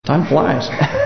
Time flies.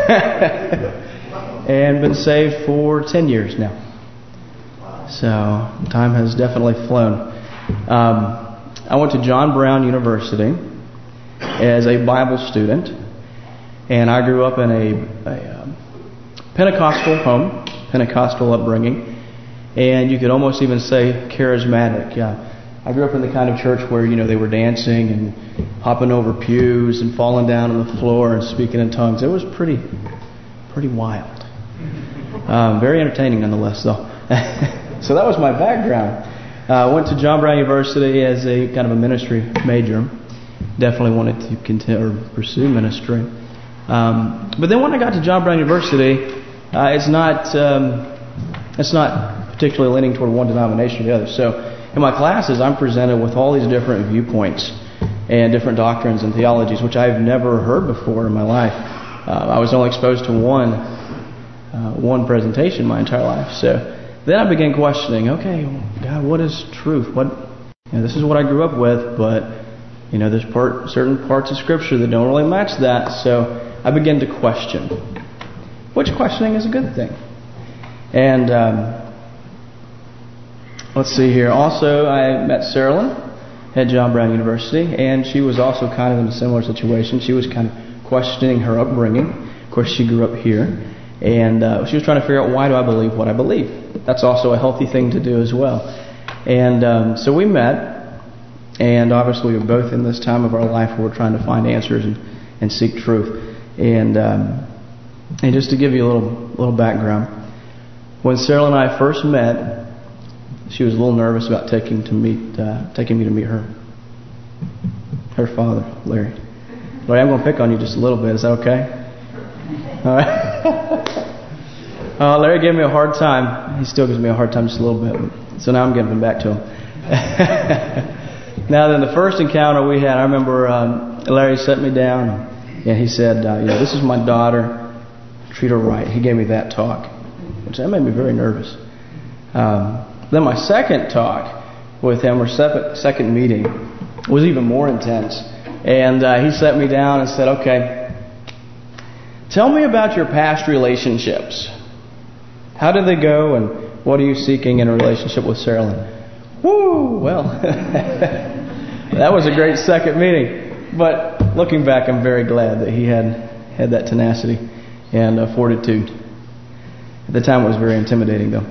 And been saved for 10 years now. So time has definitely flown. I went to John Brown University as a Bible student, and I grew up in a Pentecostal home, Pentecostal upbringing, and you could almost even say charismatic. I grew up in the kind of church where they were dancing and hopping over pews and falling down on the floor and speaking in tongues. It was pretty wild. Very entertaining nonetheless, though. So that was my background. I went to John Brown University as a kind of a ministry major. Definitely wanted to pursue ministry. But then when I got to John Brown University, it's not particularly leaning toward one denomination or the other. So in my classes, I'm presented with all these different viewpoints and different doctrines and theologies, which I've never heard before in my life. I was only exposed to one presentation my entire life. So then I began questioning, okay, God, what is truth? This is what I grew up with, but there's certain parts of Scripture that don't really match that. So I began to question, which questioning is a good thing. And let's see here. Also, I met Sarah Lynn at John Brown University, and she was also kind of in a similar situation. She was kind of questioning her upbringing. Of course, she grew up here, and she was trying to figure out, why do I believe what I believe? That's also a healthy thing to do as well. And so we met, and obviously we were both in this time of our life where we're trying to find answers and seek truth. And just to give you a little background, when Sarah and I first met, she was a little nervous about taking me to meet her father, Larry. Larry, I'm going to pick on you just a little bit. Is that okay? All right. Larry gave me a hard time. He still gives me a hard time just a little bit. So now I'm giving back to him. Now then, the first encounter we had, I remember Larry set me down and he said, this is my daughter. Treat her right. He gave me that talk, which that made me very nervous. Then my second talk with him, or second meeting, was even more intense. And he set me down and said, okay, tell me about your past relationships. How did they go, and what are you seeking in a relationship with Sarah Lynn? Woo! Well, that was a great second meeting. But looking back, I'm very glad that he had that tenacity and fortitude. At the time, it was very intimidating, though.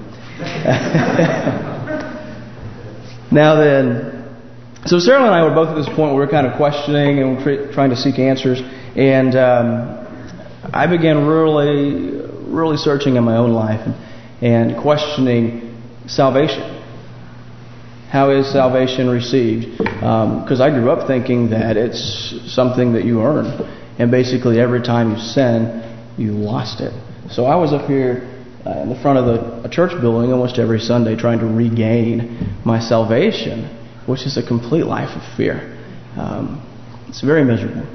Now then, so Sarah and I were both at this point where we were kind of questioning and trying to seek answers. And I began really searching in my own life and questioning salvation. How is salvation received? Because I grew up thinking that it's something that you earn. And basically every time you sin, you lost it. So I was up here in the front of a church building almost every Sunday trying to regain my salvation, which is a complete life of fear. It's very miserable.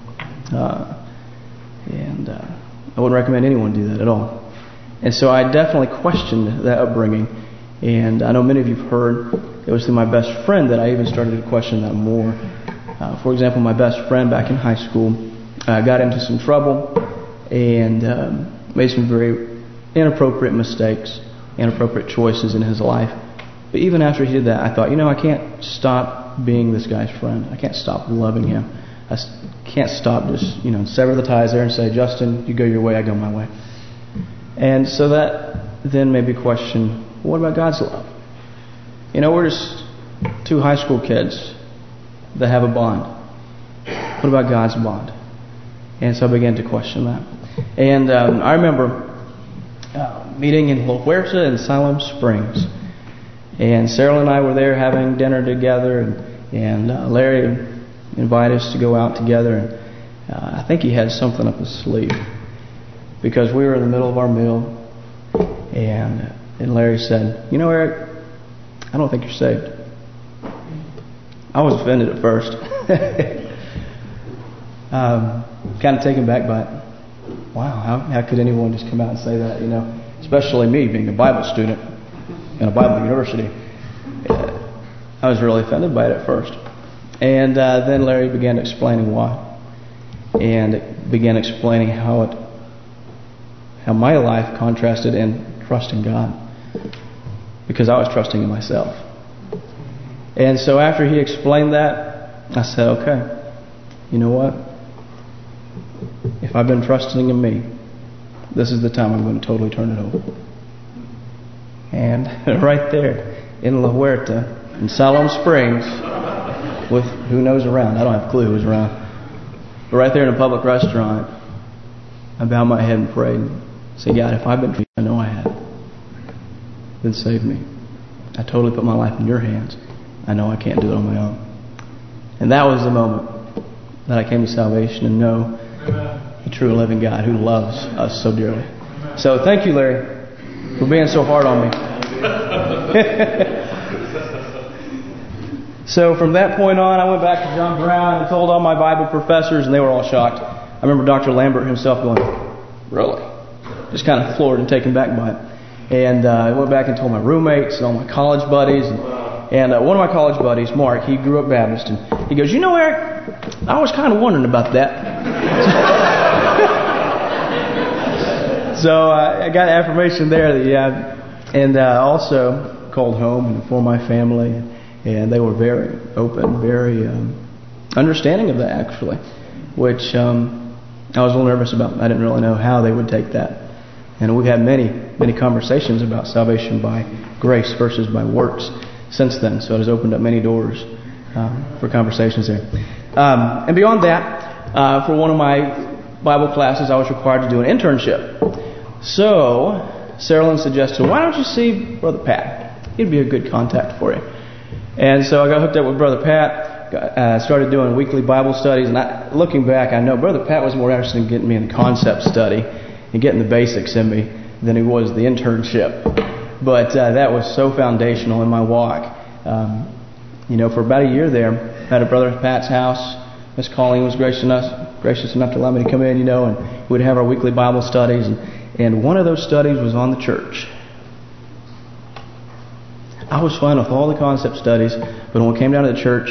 And I wouldn't recommend anyone do that at all. And so I definitely questioned that upbringing. And I know many of you have heard it was through my best friend that I even started to question that more. For example, my best friend back in high school got into some trouble and made some very inappropriate mistakes, inappropriate choices in his life. But even after he did that, I thought, I can't stop being this guy's friend. I can't stop loving him. I can't stop just, sever the ties there and say, Justin, you go your way, I go my way. And so that then made me question, what about God's love? We're just two high school kids that have a bond. What about God's bond? And so I began to question that. And I remember meeting in La Huerta in Siloam Springs. And Sarah and I were there having dinner together. And Larry invited us to go out together. And I think he had something up his sleeve. Because we were in the middle of our meal. And Larry said, Eric, I don't think you're saved. I was offended at first. Kind of taken back by it. Wow, how could anyone just come out and say that, Especially me, being a Bible student in a Bible university. I was really offended by it at first. And then Larry began explaining why. and began explaining how my life contrasted in trusting God, because I was trusting in myself. And so after he explained that, I said, okay, you know what? If I've been trusting in me, this is the time I'm going to totally turn it over. And right there in La Huerta, in Siloam Springs, with who knows around, I don't have a clue who's around, but right there in a public restaurant, I bowed my head and prayed and said, God, if I've been trusting, I know I have, then save me. I totally put my life in your hands. I know I can't do it on my own. And that was the moment that I came to salvation and know the true and living God who loves us so dearly. So thank you, Larry, for being so hard on me. So from that point on, I went back to John Brown and told all my Bible professors, and they were all shocked. I remember Dr. Lambert himself going, really? Just kind of floored and taken back by it. And I went back and told my roommates and all my college buddies. And one of my college buddies, Mark, he grew up Baptist, and he goes, you know, Eric, I was kind of wondering about that. So I got affirmation there that, yeah. And also called home and informed my family, and they were very open, very understanding of that, actually, which I was a little nervous about. I didn't really know how they would take that. And we've had many conversations about salvation by grace versus by works since then. So it has opened up many doors for conversations there. And beyond that, for one of my Bible classes, I was required to do an internship. So Sarah Lynn suggested, why don't you see Brother Pat? He'd be a good contact for you. And so I got hooked up with Brother Pat, started doing weekly Bible studies. And looking back, I know Brother Pat was more interested in getting me in the concept study and getting the basics in me than he was the internship. But that was so foundational in my walk. For about a year there, I had a Brother Pat's house. Miss Colleen was gracious enough to allow me to come in, and we'd have our weekly Bible studies. And one of those studies was on the church. I was fine with all the concept studies, but when it came down to the church,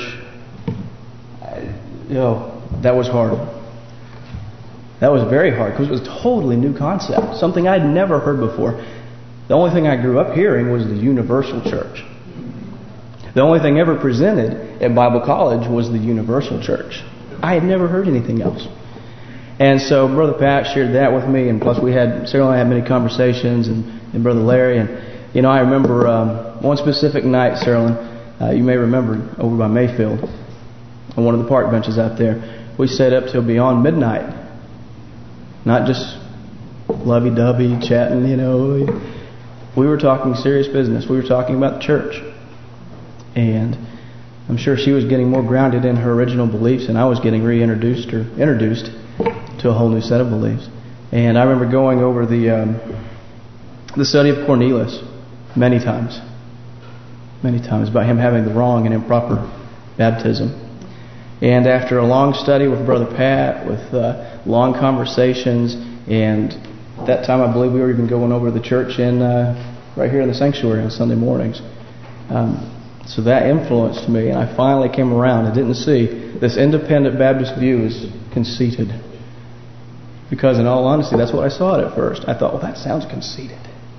that was hard. That was very hard because it was a totally new concept, something I'd never heard before. The only thing I grew up hearing was the universal church. The only thing ever presented at Bible college was the universal church. I had never heard anything else. And so Brother Pat shared that with me, and plus Sarah and I had many conversations, and Brother Larry. And I remember one specific night, Sarah, you may remember, over by Mayfield, on one of the park benches out there, we stayed up till beyond midnight. Not just lovey-dovey chatting, We were talking serious business. We were talking about the church. And I'm sure she was getting more grounded in her original beliefs, and I was getting introduced to a whole new set of beliefs. And I remember going over the study of Cornelius many times about him having the wrong and improper baptism. And after a long study with Brother Pat, with long conversations, and that time I believe we were even going over to the church right here in the sanctuary on Sunday mornings. So that influenced me, and I finally came around and didn't see this independent Baptist view as conceited. Because in all honesty, that's what I saw it at first. I thought, well, that sounds conceited.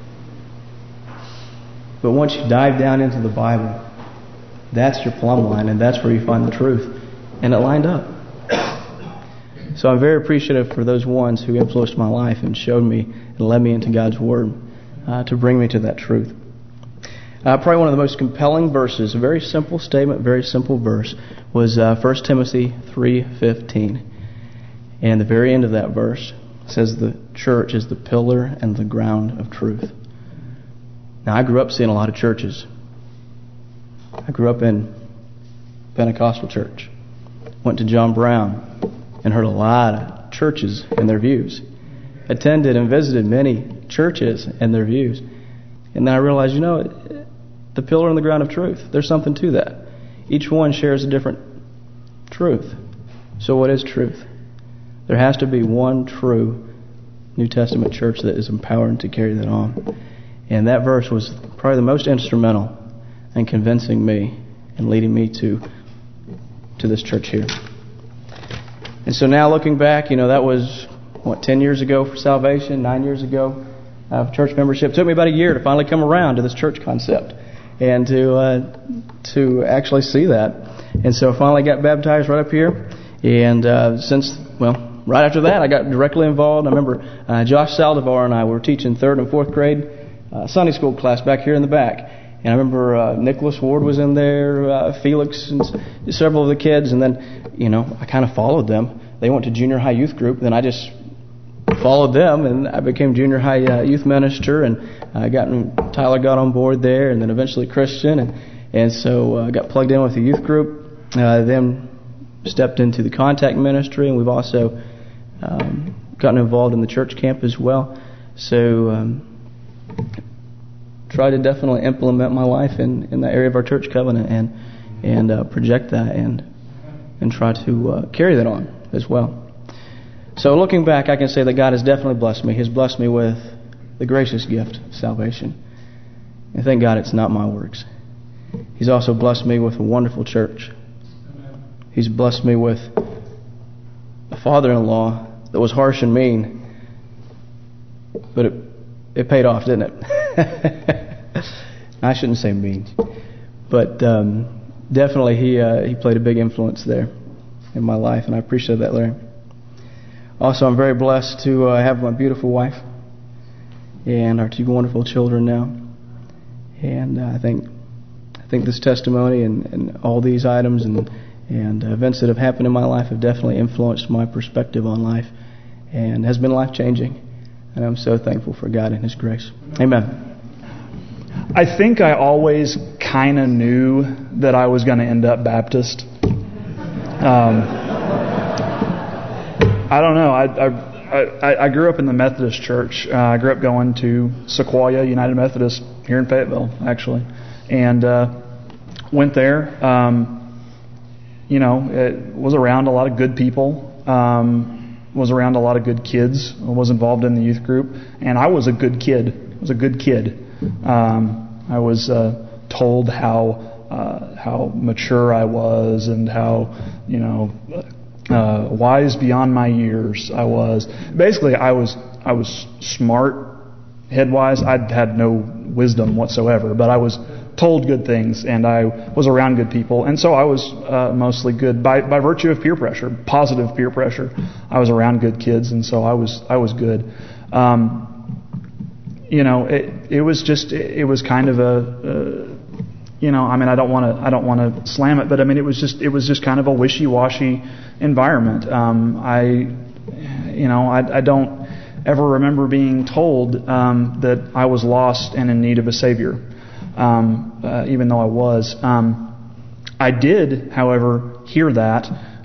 But once you dive down into the Bible, that's your plumb line, and that's where you find the truth. And it lined up. So I'm very appreciative for those ones who influenced my life and showed me and led me into God's Word to bring me to that truth. Probably one of the most compelling verses, a very simple statement, very simple verse, was 1 Timothy 3:15. And the very end of that verse says the church is the pillar and the ground of truth. Now, I grew up seeing a lot of churches. I grew up in Pentecostal church. Went to John Brown and heard a lot of churches and their views. Attended and visited many churches and their views. And then I realized, the pillar and the ground of truth, there's something to that. Each one shares a different truth. So what is truth? There has to be one true New Testament church that is empowered to carry that on. And that verse was probably the most instrumental in convincing me and leading me to this church here. And so now looking back, that was, 10 years ago for salvation, 9 years ago for church membership. It took me about a year to finally come around to this church concept and to actually see that. And so I finally got baptized right up here. And right after that, I got directly involved. I remember Josh Saldivar and I were teaching 3rd and 4th grade Sunday school class back here in the back. And I remember Nicholas Ward was in there, Felix, and several of the kids. And then, I kind of followed them. They went to junior high youth group. Then I just followed them, and I became junior high youth minister. And Tyler got on board there, and then eventually Christian. And so I got plugged in with the youth group. Then stepped into the contact ministry, and we've also gotten involved in the church camp as well. So try to definitely implement my life in that area of our church covenant and project that and try to carry that on as well. So looking back, I can say that God has definitely blessed me. He's blessed me with the gracious gift of salvation. And thank God it's not my works. He's also blessed me with a wonderful church. He's blessed me with a father-in-law that was harsh and mean, but it paid off, didn't it? I shouldn't say mean, but definitely he played a big influence there in my life, and I appreciate that, Larry. Also, I'm very blessed to have my beautiful wife and our 2 wonderful children now, and I think this testimony and all these items and events that have happened in my life have definitely influenced my perspective on life and has been life-changing. And I'm so thankful for God and His grace. Amen. I think I always kind of knew that I was going to end up Baptist. I don't know. I grew up in the Methodist church. I grew up going to Sequoia United Methodist here in Fayetteville, actually. And went there. It was around a lot of good people, was around a lot of good kids, was involved in the youth group, and I was a good kid. I was told how mature I was and how, wise beyond my years I was. Basically, I was smart head-wise. I had no wisdom whatsoever, but I was told good things, and I was around good people, and so I was mostly good by virtue of peer pressure, positive peer pressure. I was around good kids, and so I was good. It was kind of I don't want to slam it, but it was just kind of a wishy-washy environment. I don't ever remember being told that I was lost and in need of a Savior. Even though I was. I did, however, hear that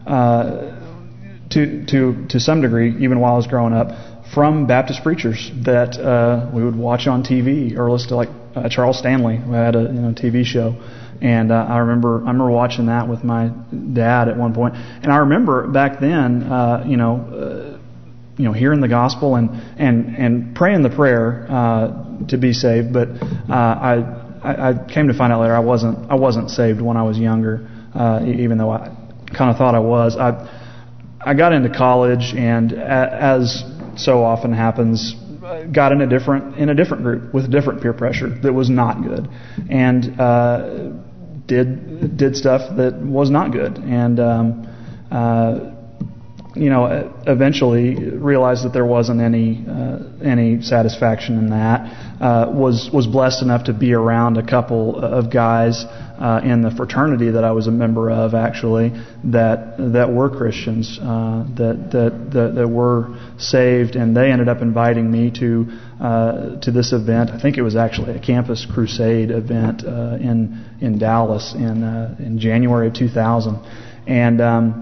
to some degree, even while I was growing up, from Baptist preachers that we would watch on TV or listen to, like Charles Stanley, who had a TV show. And I remember watching that with my dad at one point. And I remember back then, hearing the gospel and praying the prayer to be saved, but I came to find out later I wasn't saved when I was younger, even though I kind of thought I was. I got into college, and as so often happens, got in a different group with different peer pressure that was not good, and did stuff that was not good, and eventually realized that there wasn't any satisfaction in that. Was blessed enough to be around a couple of guys in the fraternity that I was a member of, actually, that were Christians, that were saved, and they ended up inviting me to this event. I think it was actually a Campus Crusade event in Dallas in January of 2000, and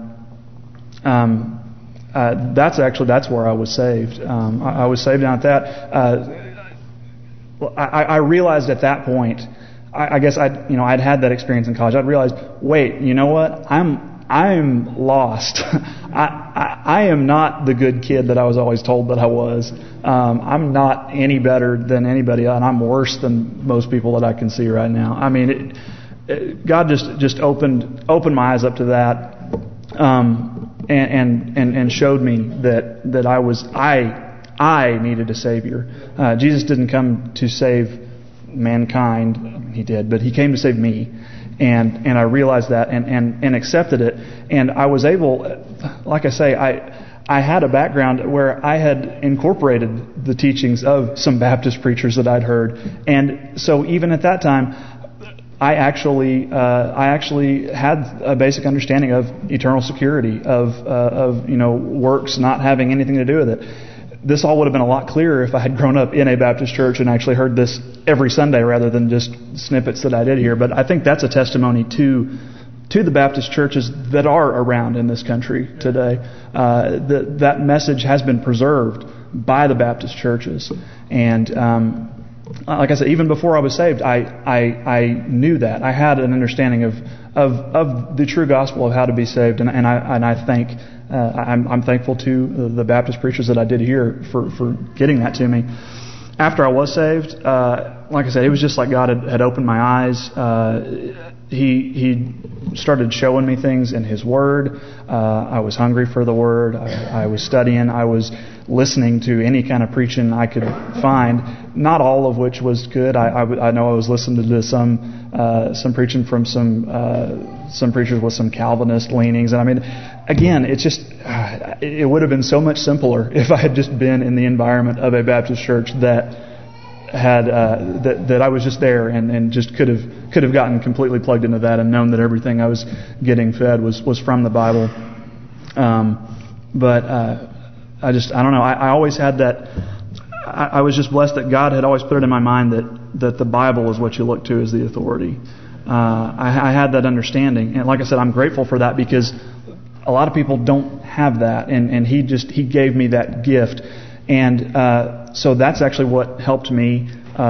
that's where I was saved. I was saved down at that. I realized at that point, I guess I'd had that experience in college. I'd realized, wait, you know what? I'm lost. I am not the good kid that I was always told that I was. I'm not any better than anybody else, and I'm worse than most people that I can see right now. I mean, God just opened my eyes up to that. and showed me that I needed a Savior. Jesus didn't come to save mankind. I mean, He did, but He came to save me. And I realized that and accepted it. And I was able, like I say, I had a background where I had incorporated the teachings of some Baptist preachers that I'd heard. And so even at that time, I actually had a basic understanding of eternal security, of works not having anything to do with it. This all would have been a lot clearer if I had grown up in a Baptist church and actually heard this every Sunday rather than just snippets that I did here. But I think that's a testimony to the Baptist churches that are around in this country today. That message has been preserved by the Baptist churches. And like I said, even before I was saved, I knew that. I had an understanding of the true gospel of how to be saved. And I think I'm thankful to the Baptist preachers that I did hear for getting that to me. After I was saved, like I said, it was just like God had opened my eyes. He started showing me things in His Word. I was hungry for the Word. I was studying. I was listening to any kind of preaching I could find, not all of which was good. I know I was listening to some preaching from some preachers with some Calvinist leanings. And I mean, again, it's just it would have been so much simpler if I had just been in the environment of a Baptist church that had that I was just there and just could have gotten completely plugged into that and known that everything I was getting fed was from the Bible. But I don't know. I always had that. I was just blessed that God had always put it in my mind that the Bible is what you look to as the authority. I had that understanding, and like I said, I'm grateful for that because a lot of people don't have that, and He gave me that gift, and so that's actually what helped me.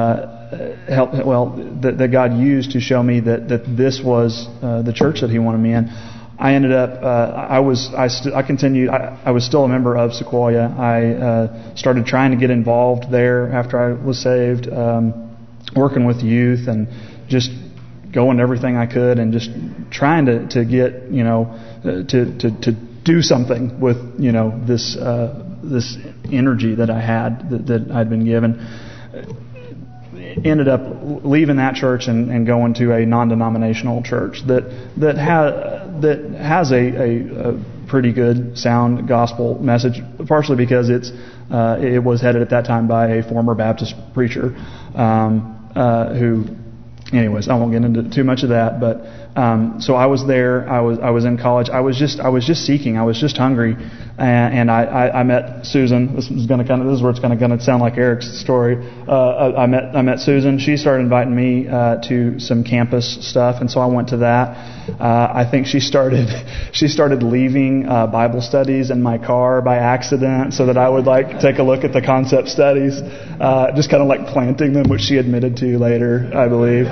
That God used to show me that this was the church that He wanted me in. I ended up. I was still a member of Sequoia. I started trying to get involved there after I was saved, working with youth and just going to everything I could and just trying to get to do something with this energy that I had that I'd been given. Ended up leaving that church and going to a non-denominational church that has a pretty good sound gospel message, partially because it was headed at that time by a former Baptist preacher who, anyways, I won't get into too much of that. But so I was there. I was in college. I was just seeking. I was just hungry, and I met Susan. This is where it's going to sound like Eric's story. I met Susan. She started inviting me to some campus stuff, and so I went to that. I think she started leaving Bible studies in my car by accident, so that I would take a look at the concept studies, just kind of like planting them, which she admitted to later, I believe.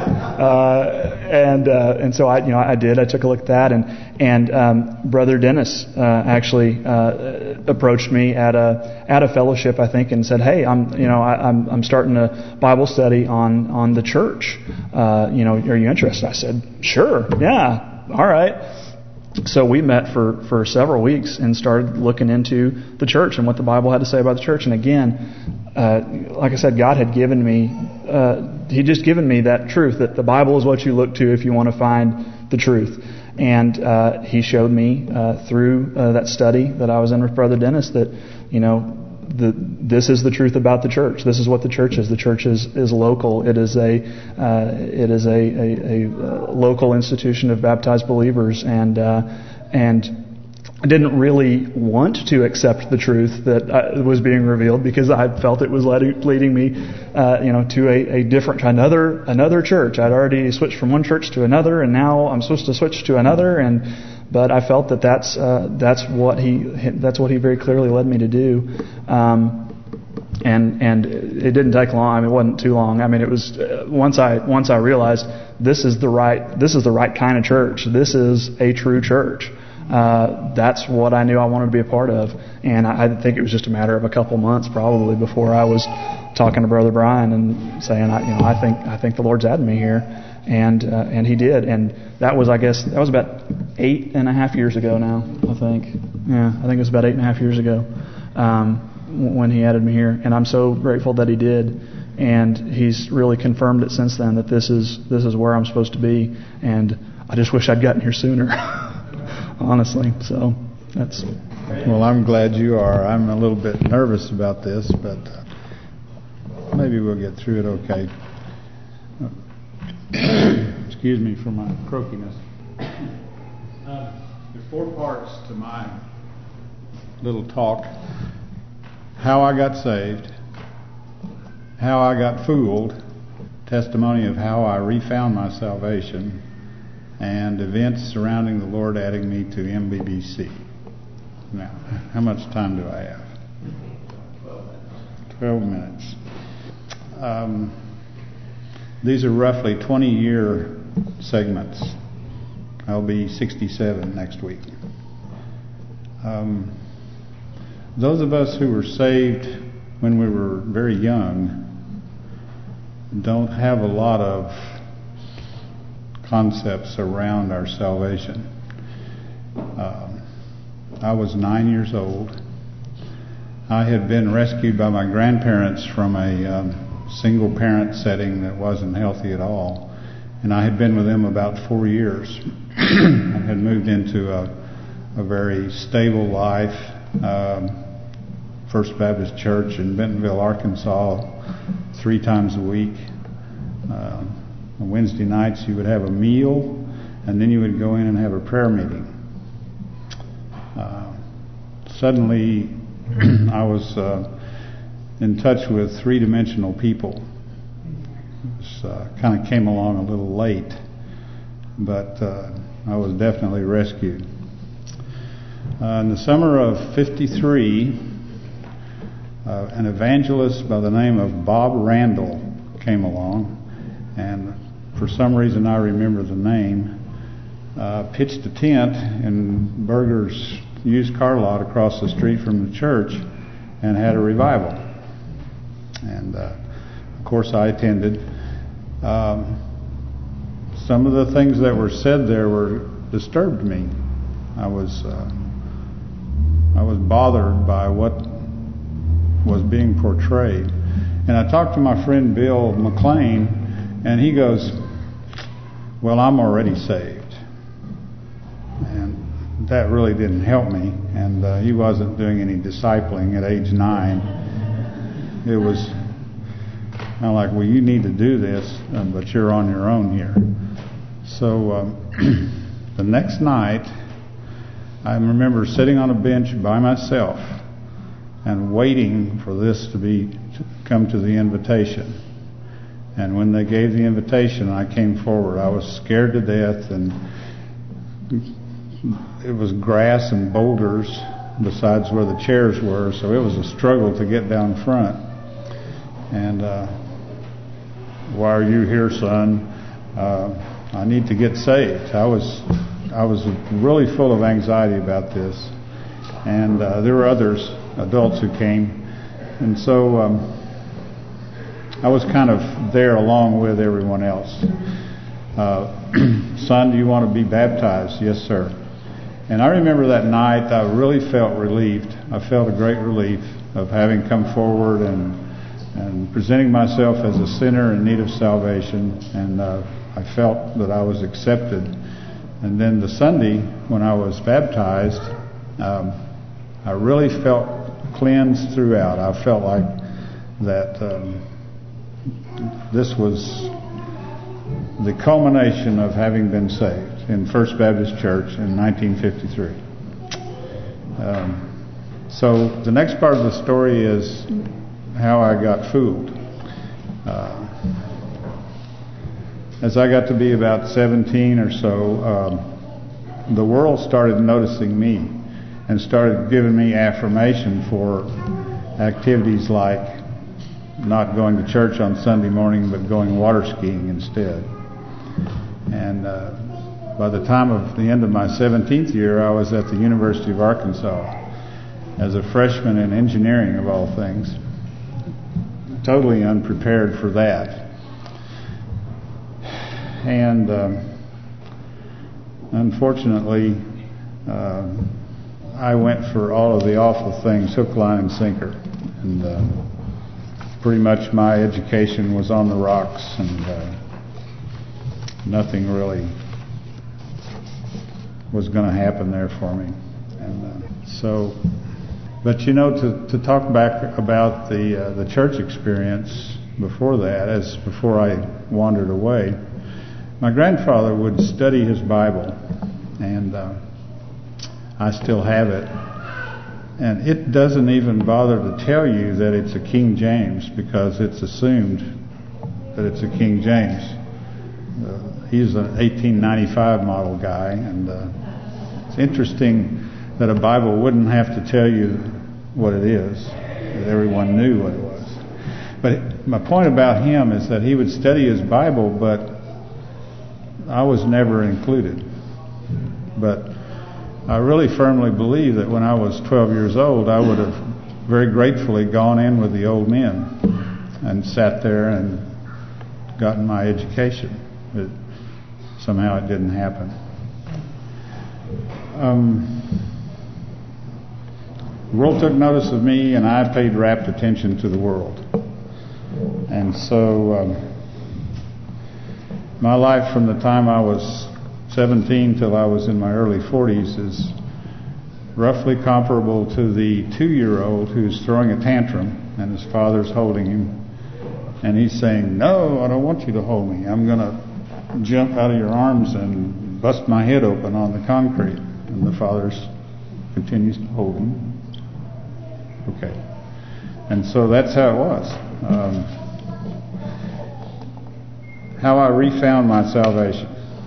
And so I did. I took a look at that, and Brother Dennis actually approached me at a fellowship, I think, and said, "Hey, I'm starting a Bible study on the church. Are you interested?" I said, "Sure, yeah, all right." So we met for several weeks and started looking into the church and what the Bible had to say about the church. And again, like I said, God had given me, He just given me that truth, that the Bible is what you look to if you want to find the truth. And He showed me through that study that I was in with Brother Dennis that, this is the truth about the church. This is what the church is. The church is local. It is a local institution of baptized believers, and I didn't really want to accept the truth that was being revealed because I felt it was leading me, to a different another church. I'd already switched from one church to another, and now I'm supposed to switch to another. But I felt that's what he very clearly led me to do. And it didn't take long. I mean, it wasn't too long. I mean, it was once I realized this is the right kind of church. This is a true church. That's what I knew I wanted to be a part of. And I think it was just a matter of a couple months probably before I was talking to Brother Brian and saying, I think the Lord's had me here. And He did. And that was about 8.5 years ago now, I think. I think it was about 8.5 years ago when he added me here, and I'm so grateful that he did. And he's really confirmed it since then that this is where I'm supposed to be, and I just wish I'd gotten here sooner, honestly. So that's. Well, I'm glad you are. I'm a little bit nervous about this, but maybe we'll get through it okay. Excuse me for my croakiness. There are 4 parts to my little talk. How I got saved, how I got fooled, testimony of how I refound my salvation, and events surrounding the Lord adding me to MBBC. Now, how much time do I have? 12 minutes. These are roughly 20-year segments. I'll be 67 next week. Those of us who were saved when we were very young don't have a lot of concepts around our salvation. I was 9 years old. I had been rescued by my grandparents from a single parent setting that wasn't healthy at all, and I had been with them about 4 years. I had moved into a very stable life, First Baptist Church in Bentonville, Arkansas, 3 times a week. On Wednesday nights you would have a meal, and then you would go in and have a prayer meeting. Suddenly I was in touch with 3-dimensional people. This kind of came along a little late, but I was definitely rescued. In the summer of '53, an evangelist by the name of Bob Randall came along, and for some reason I remember the name, pitched a tent in Berger's used car lot across the street from the church and had a revival. And of course I attended. Some of the things that were said there disturbed me. I was bothered by what was being portrayed. And I talked to my friend Bill McLean, and he goes, "Well, I'm already saved." And that really didn't help me. And he wasn't doing any discipling at age 9. It was kind of like, well, you need to do this, but you're on your own here. So the next night, I remember sitting on a bench by myself and waiting for this to come to the invitation. And when they gave the invitation, I came forward. I was scared to death, and it was grass and boulders besides where the chairs were, so it was a struggle to get down front. And "Why are you here, son?" "I need to get saved." I was really full of anxiety about this, and there were others, adults, who came, and so I was kind of there along with everyone else. "Son, do you want to be baptized?" "Yes, sir." And I remember that night I really felt relieved. I felt a great relief of having come forward and presenting myself as a sinner in need of salvation, and I felt that I was accepted. And then the Sunday when I was baptized, I really felt cleansed throughout. I felt like that this was the culmination of having been saved in First Baptist Church in 1953. So the next part of the story is how I got fooled. As I got to be about 17 or so, the world started noticing me and started giving me affirmation for activities like not going to church on Sunday morning but going water skiing instead. And by the time of the end of my 17th year, I was at the University of Arkansas as a freshman in engineering, of all things. Totally unprepared for that. And unfortunately, I went for all of the awful things, hook, line, and sinker. And pretty much my education was on the rocks, and nothing really was going to happen there for me. And but you know, to talk back about the church experience before that, before I wandered away, my grandfather would study his Bible, and I still have it. And it doesn't even bother to tell you that it's a King James, because it's assumed that it's a King James. He's an 1895 model guy, and it's interesting that a Bible wouldn't have to tell you what it is, that everyone knew what it was. But my point about him is that he would study his Bible, but I was never included. But I really firmly believe that when I was 12 years old, I would have very gratefully gone in with the old men and sat there and gotten my education. But somehow it didn't happen. The world took notice of me, and I paid rapt attention to the world. And so my life from the time I was 17 till I was in my early 40s is roughly comparable to the 2-year-old who's throwing a tantrum and his father's holding him, and he's saying, "No, I don't want you to hold me. I'm going to jump out of your arms and bust my head open on the concrete." And the father continues to hold him. Okay. And so that's how it was. How I refound my salvation.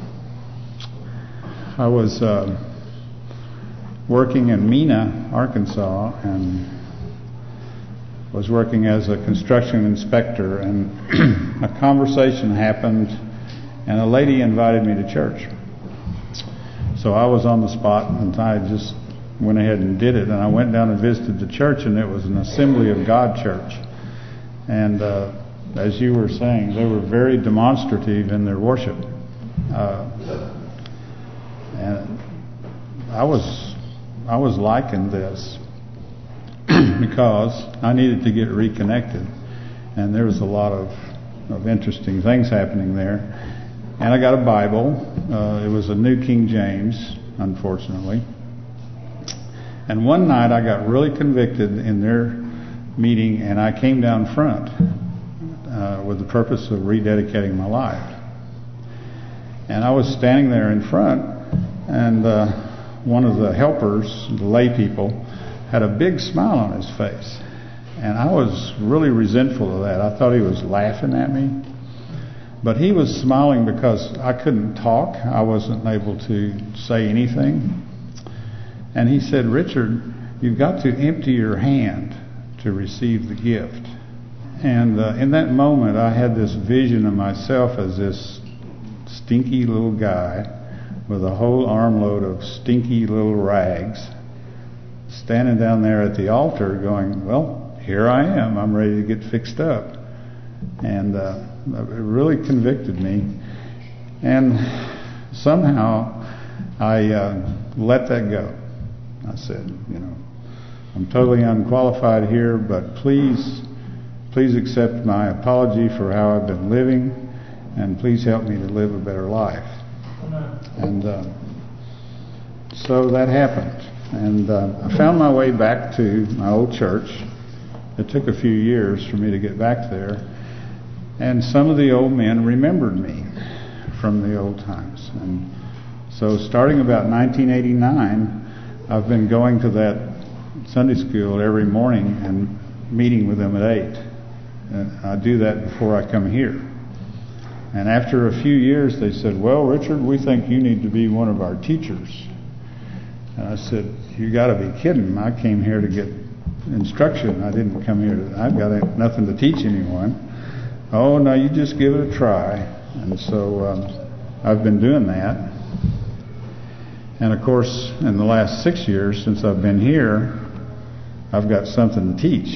I was working in Mena, Arkansas, and was working as a construction inspector, and a conversation happened, and a lady invited me to church. So I was on the spot, and I just went ahead and did it. And I went down and visited the church, and it was an Assembly of God church. And as you were saying, they were very demonstrative in their worship. And I was liking this because I needed to get reconnected, and there was a lot of interesting things happening there. And I got a Bible. It was a New King James, unfortunately. And one night I got really convicted in their meeting, and I came down front with the purpose of rededicating my life. And I was standing there in front, and one of the helpers, the lay people, had a big smile on his face. And I was really resentful of that. I thought he was laughing at me. But he was smiling because I couldn't talk. I wasn't able to say anything. And he said, "Richard, you've got to empty your hand to receive the gift." And in that moment, I had this vision of myself as this stinky little guy with a whole armload of stinky little rags, standing down there at the altar going, "Well, here I am. I'm ready to get fixed up." And it really convicted me. And somehow I let that go. I said, I'm totally unqualified here, but please accept my apology for how I've been living, and please help me to live a better life. And so that happened. And I found my way back to my old church. It took a few years for me to get back there. And some of the old men remembered me from the old times. And so starting about 1989, I've been going to that Sunday school every morning and meeting with them at 8. And I do that before I come here. And after a few years, they said, "Well, Richard, we think you need to be one of our teachers." And I said, "You got to be kidding. I came here to get instruction. I didn't come here I've got nothing to teach anyone." "Oh, no, you just give it a try." And so I've been doing that. And of course, in the last 6 years since I've been here, I've got something to teach.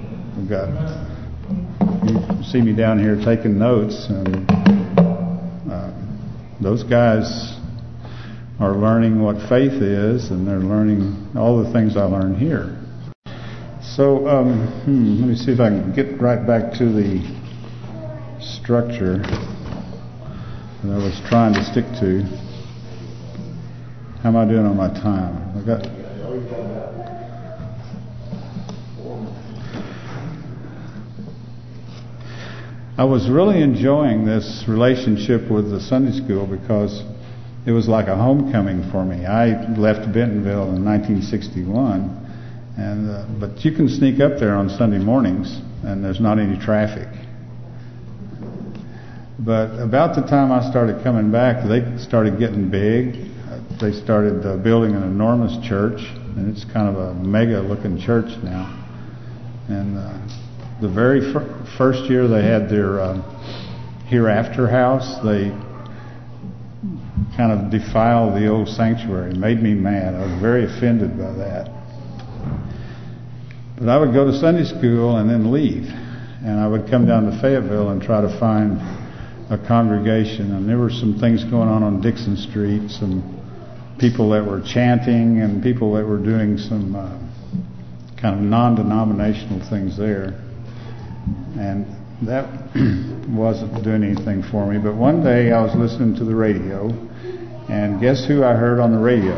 You see me down here taking notes, and those guys are learning what faith is, and they're learning all the things I learned here. So let me see if I can get right back to the structure that I was trying to stick to. How am I doing on my time? I was really enjoying this relationship with the Sunday school because it was like a homecoming for me. I left Bentonville in 1961, but you can sneak up there on Sunday mornings and there's not any traffic. But about the time I started coming back, they started getting big. They started building an enormous church, and it's kind of a mega-looking church now. And the very first year they had their Hereafter House, they kind of defiled the old sanctuary. It made me mad. I was very offended by that. But I would go to Sunday school and then leave. And I would come down to Fayetteville and try to find a congregation. And there were some things going on Dixon Street, some people that were chanting and people that were doing some kind of non-denominational things there. And that wasn't doing anything for me. But one day I was listening to the radio, and guess who I heard on the radio?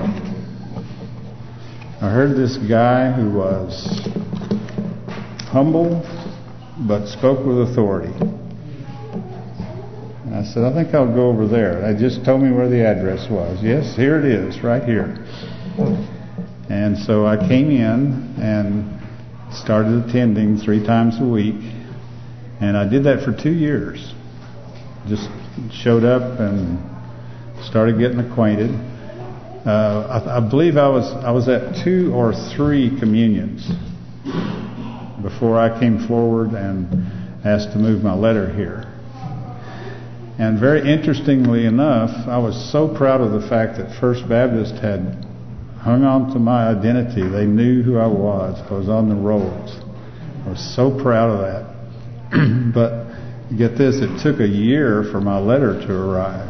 I heard this guy who was humble but spoke with authority. And I said, I think I'll go over there. They just told me where the address was. Yes, here it is, right here. And so I came in and started attending 3 times a week. And I did that for 2 years. Just showed up and started getting acquainted. I believe I was at 2 or 3 communions before I came forward and asked to move my letter here. And very interestingly enough, I was so proud of the fact that First Baptist had hung on to my identity. They knew who I was. I was on the rolls. I was so proud of that. But get this, it took a year for my letter to arrive.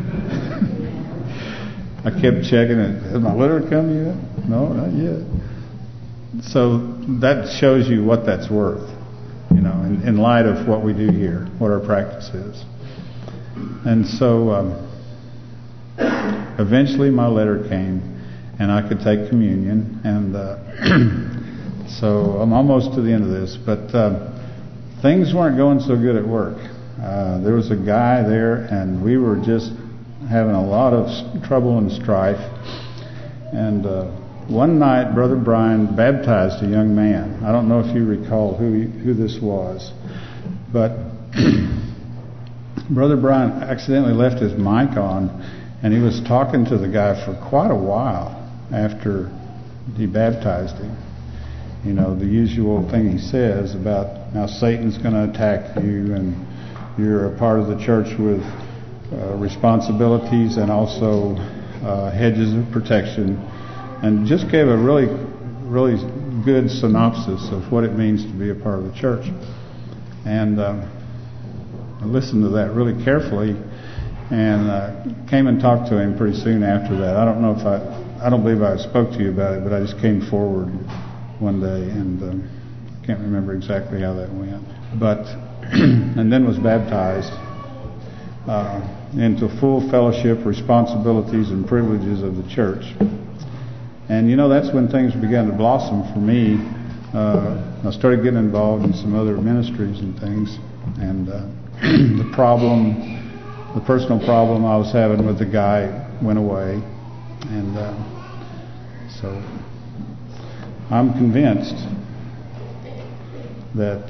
I kept checking it. Has my letter come yet? No, not yet. So that shows you what that's worth, you know, in light of what we do here, what our practice is. And so eventually my letter came, and I could take communion. And so I'm almost to the end of this, but things weren't going so good at work. There was a guy there, and we were just having a lot of trouble and strife. And one night, Brother Brian baptized a young man. I don't know if you recall who this was, but Brother Brian accidentally left his mic on, and he was talking to the guy for quite a while after he baptized him. You know, the usual thing he says about how Satan's going to attack you, and you're a part of the church with responsibilities and also hedges of protection, and just gave a really, really good synopsis of what it means to be a part of the church. And I listened to that really carefully, and came and talked to him pretty soon after that. I don't know if I don't believe I spoke to you about it, but I just came forward one day, and can't remember exactly how that went. But and then was baptized into full fellowship, responsibilities, and privileges of the church. And you know, that's when things began to blossom for me. I started getting involved in some other ministries and things, and the personal problem I was having with the guy went away, and so I'm convinced that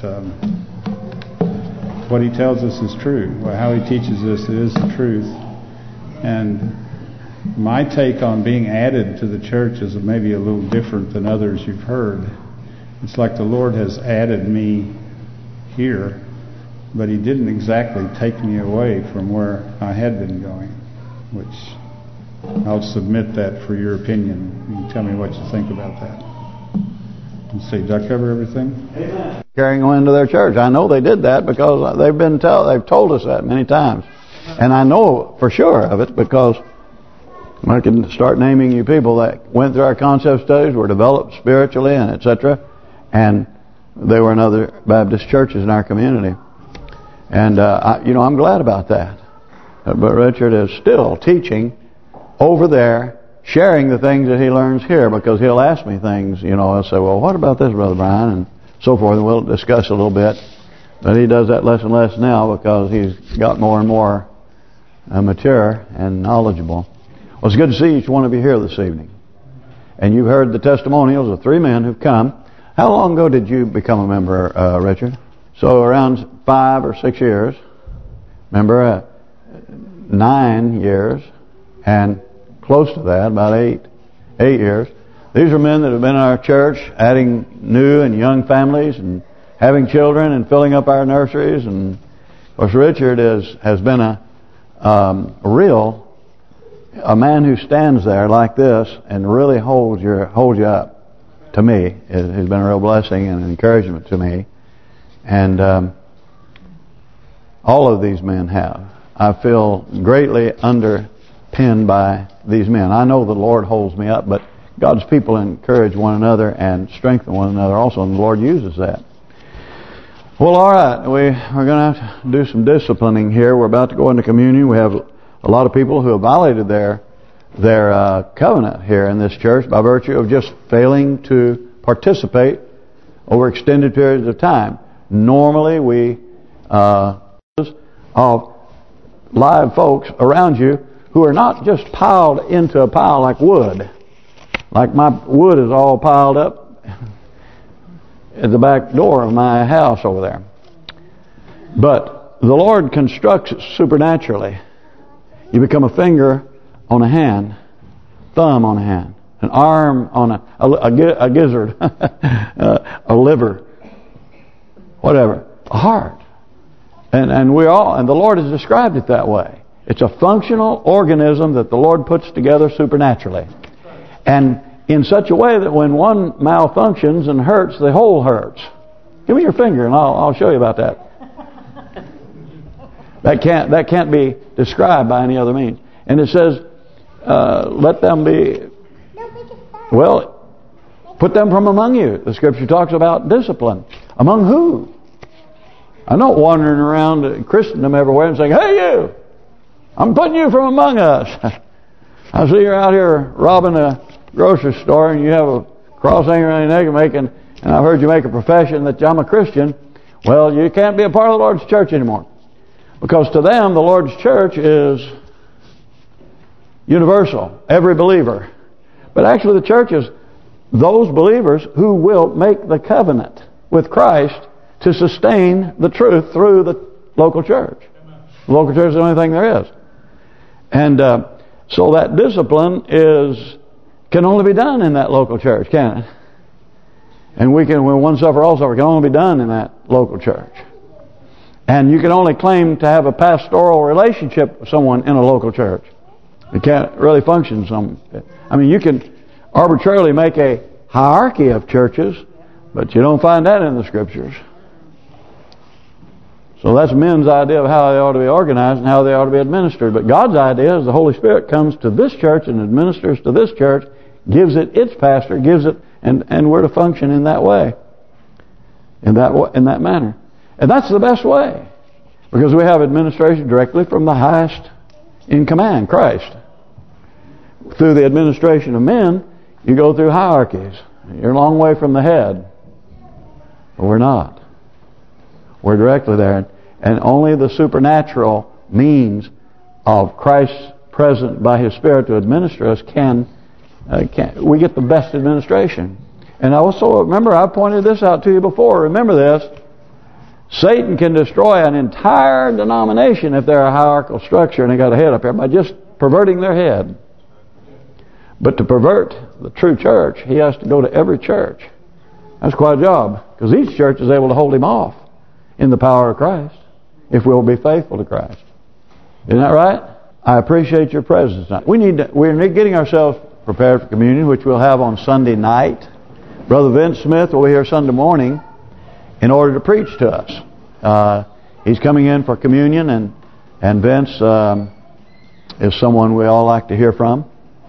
what he tells us is true. How he teaches us is the truth. And my take on being added to the church is maybe a little different than others you've heard. It's like the Lord has added me here, but he didn't exactly take me away from where I had been going, which I'll submit that for your opinion. You can tell me what you think about that. Let's see, did I cover everything? Amen. Carrying them into their church. I know they did that because they've told us that many times. And I know for sure of it because I can start naming you people that went through our concept studies, were developed spiritually, and etc. And they were in other Baptist churches in our community. And I'm glad about that. But Richard is still teaching over there, sharing the things that he learns here, because he'll ask me things. He'll say, "Well, what about this, Brother Brian?" and so forth, and we'll discuss a little bit. But he does that less and less now because he's got more and more mature and knowledgeable. Well, it's good to see each one of you here this evening. And you've heard the testimonials of 3 men who've come. How long ago did you become a member, Richard? So around 5 or 6 years. Remember, 9 years. And close to that, about 8 years. These are men that have been in our church, adding new and young families and having children and filling up our nurseries. And of course, Richard has been a man who stands there like this and really holds you up. To me, has been a real blessing and an encouragement to me. And all of these men have. I feel greatly underpinned by these men. I know the Lord holds me up, but God's people encourage one another and strengthen one another also, and the Lord uses that. Well, all right, we're going to have to do some disciplining here. We're about to go into communion. We have a lot of people who have violated their covenant here in this church by virtue of just failing to participate over extended periods of time. Normally, we of live folks around you who are not just piled into a pile like wood. Like my wood is all piled up at the back door of my house over there. But the Lord constructs it supernaturally. You become a finger on a hand, thumb on a hand, an arm on a gizzard, a liver, whatever, a heart. And the Lord has described it that way. It's a functional organism that the Lord puts together supernaturally. And in such a way that when one malfunctions and hurts, the whole hurts. Give me your finger and I'll show you about that. That can't be described by any other means. And it says, let them be, well, put them from among you. The Scripture talks about discipline. Among who? I'm not wandering around Christendom everywhere and saying, "Hey, you! I'm putting you from among us." I see you're out here robbing a grocery store and you have a cross hanging around your neck and I've heard you make a profession that I'm a Christian. Well, you can't be a part of the Lord's church anymore. Because to them, the Lord's church is universal, every believer. But actually the church is those believers who will make the covenant with Christ to sustain the truth through the local church. The local church is the only thing there is. And so that discipline can only be done in that local church, can it? And when one suffer, all suffer, can only be done in that local church. And you can only claim to have a pastoral relationship with someone in a local church. It can't really function. You can arbitrarily make a hierarchy of churches, but you don't find that in the Scriptures. So that's men's idea of how they ought to be organized and how they ought to be administered. But God's idea is the Holy Spirit comes to this church and administers to this church, gives it its pastor, gives it, and we're to function in that way, in that manner. And that's the best way, because we have administration directly from the highest in command, Christ. Through the administration of men, you go through hierarchies. You're a long way from the head. But we're not. We're directly there. And only the supernatural means of Christ present by His Spirit to administer us we get the best administration. And also, remember, I pointed this out to you before. Remember this. Satan can destroy an entire denomination if they're a hierarchical structure and they got a head up here by just perverting their head. But to pervert the true church, he has to go to every church. That's quite a job, because each church is able to hold him off in the power of Christ if we'll be faithful to Christ. Isn't that right? I appreciate your presence tonight. We're getting ourselves prepared for communion, which we'll have on Sunday night. Brother Vince Smith will be here Sunday morning in order to preach to us. He's coming in for communion, and Vince is someone we all like to hear from.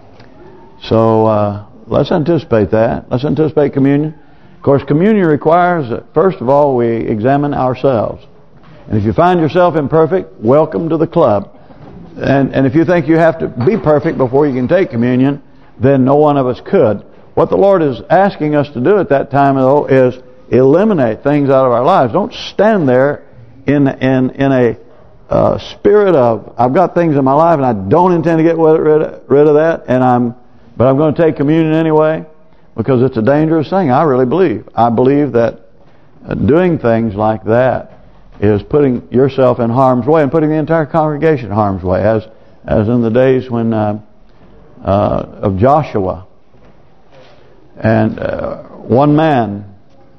So let's anticipate that. Let's anticipate communion. Of course, communion requires that, first of all, we examine ourselves. And if you find yourself imperfect, welcome to the club. And if you think you have to be perfect before you can take communion, then no one of us could. What the Lord is asking us to do at that time, though, is eliminate things out of our lives. Don't stand there in a spirit of, I've got things in my life and I don't intend to get rid of that, but I'm going to take communion anyway, because it's a dangerous thing. I really believe. I believe that doing things like that is putting yourself in harm's way and putting the entire congregation in harm's way, as in the days when of Joshua. And one man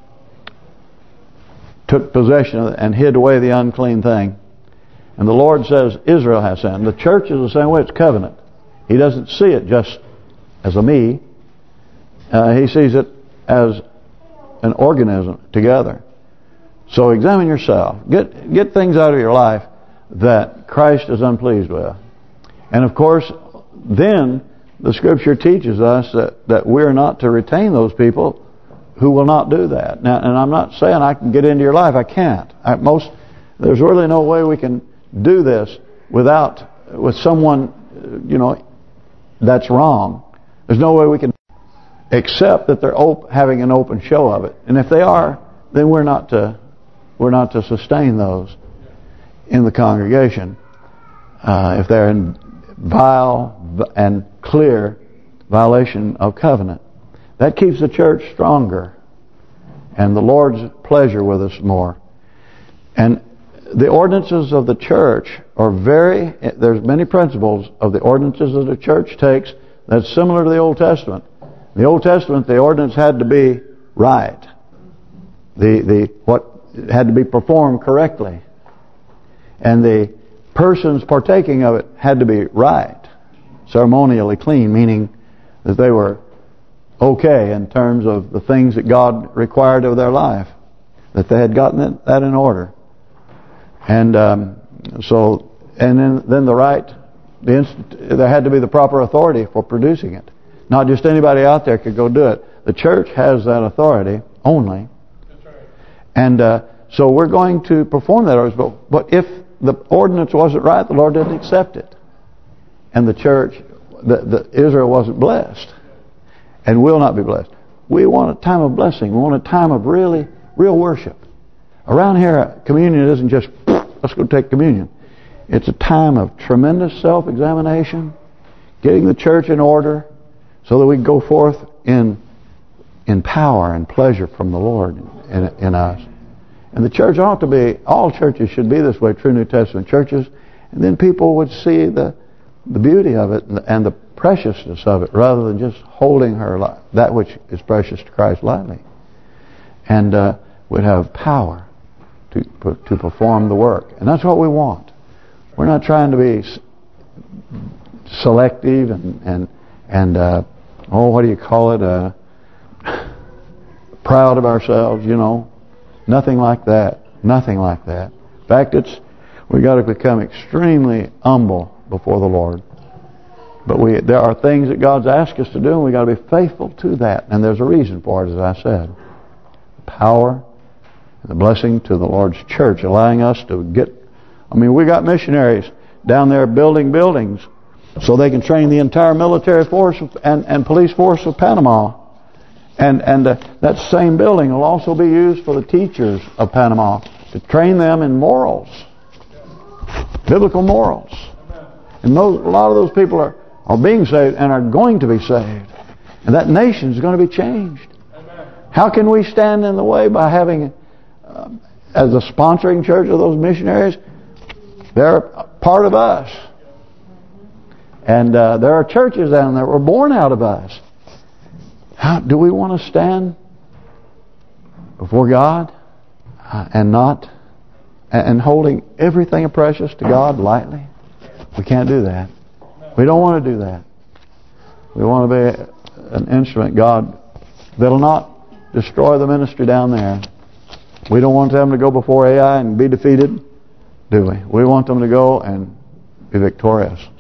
took possession of it and hid away the unclean thing. And the Lord says, Israel has sinned. The church is the same way. It's covenant. He doesn't see it just as a me. He sees it as an organism together. So examine yourself. Get things out of your life that Christ is unpleased with. And of course, then the Scripture teaches us that we're not to retain those people who will not do that. Now, and I'm not saying I can get into your life. I can't. There's really no way we can do this with someone, that's wrong. There's no way we can, except that they're having an open show of it. And if they are, then we're not to sustain those in the congregation. If they're in vile and clear violation of covenant. That keeps the church stronger and the Lord's pleasure with us more. And the ordinances of the church are there's many principles of the ordinances that the church takes that's similar to the Old Testament. In the Old Testament, the ordinance had to be right. What had to be performed correctly. And the persons partaking of it had to be right. Ceremonially clean, meaning that they were okay in terms of the things that God required of their life. That they had gotten that in order. And then there had to be the proper authority for producing it. Not just anybody out there could go do it. The church has that authority only. That's right. And so we're going to perform that ordinance. But if the ordinance wasn't right, the Lord didn't accept it. And the church, Israel wasn't blessed. And will not be blessed. We want a time of blessing. We want a time of real worship. Around here, communion isn't just, let's go take communion. It's a time of tremendous self-examination, getting the church in order, so that we can go forth in power and pleasure from the Lord in us. And the church ought to be, all churches should be this way, true New Testament churches, and then people would see the beauty of it and the preciousness of it, rather than just holding that which is precious to Christ lightly. And would have power to perform the work. And that's what we want. We're not trying to be selective and what do you call it? Proud of ourselves, Nothing like that. Nothing like that. In fact, we got to become extremely humble before the Lord. But there are things that God's asked us to do, and we got to be faithful to that. And there's a reason for it, as I said. The power and the blessing to the Lord's church, allowing us to we got missionaries down there building buildings so they can train the entire military force and police force of Panama. And that same building will also be used for the teachers of Panama to train them in morals, biblical morals. And a lot of those people are being saved and are going to be saved. And that nation is going to be changed. How can we stand in the way by having, as a sponsoring church of those missionaries, they're part of us. And there are churches down there that were born out of us. How do we want to stand before God and holding everything precious to God lightly? We can't do that. We don't want to do that. We want to be an instrument, God, that'll not destroy the ministry down there. We don't want them to go before Ai and be defeated, do we? We want them to go and be victorious.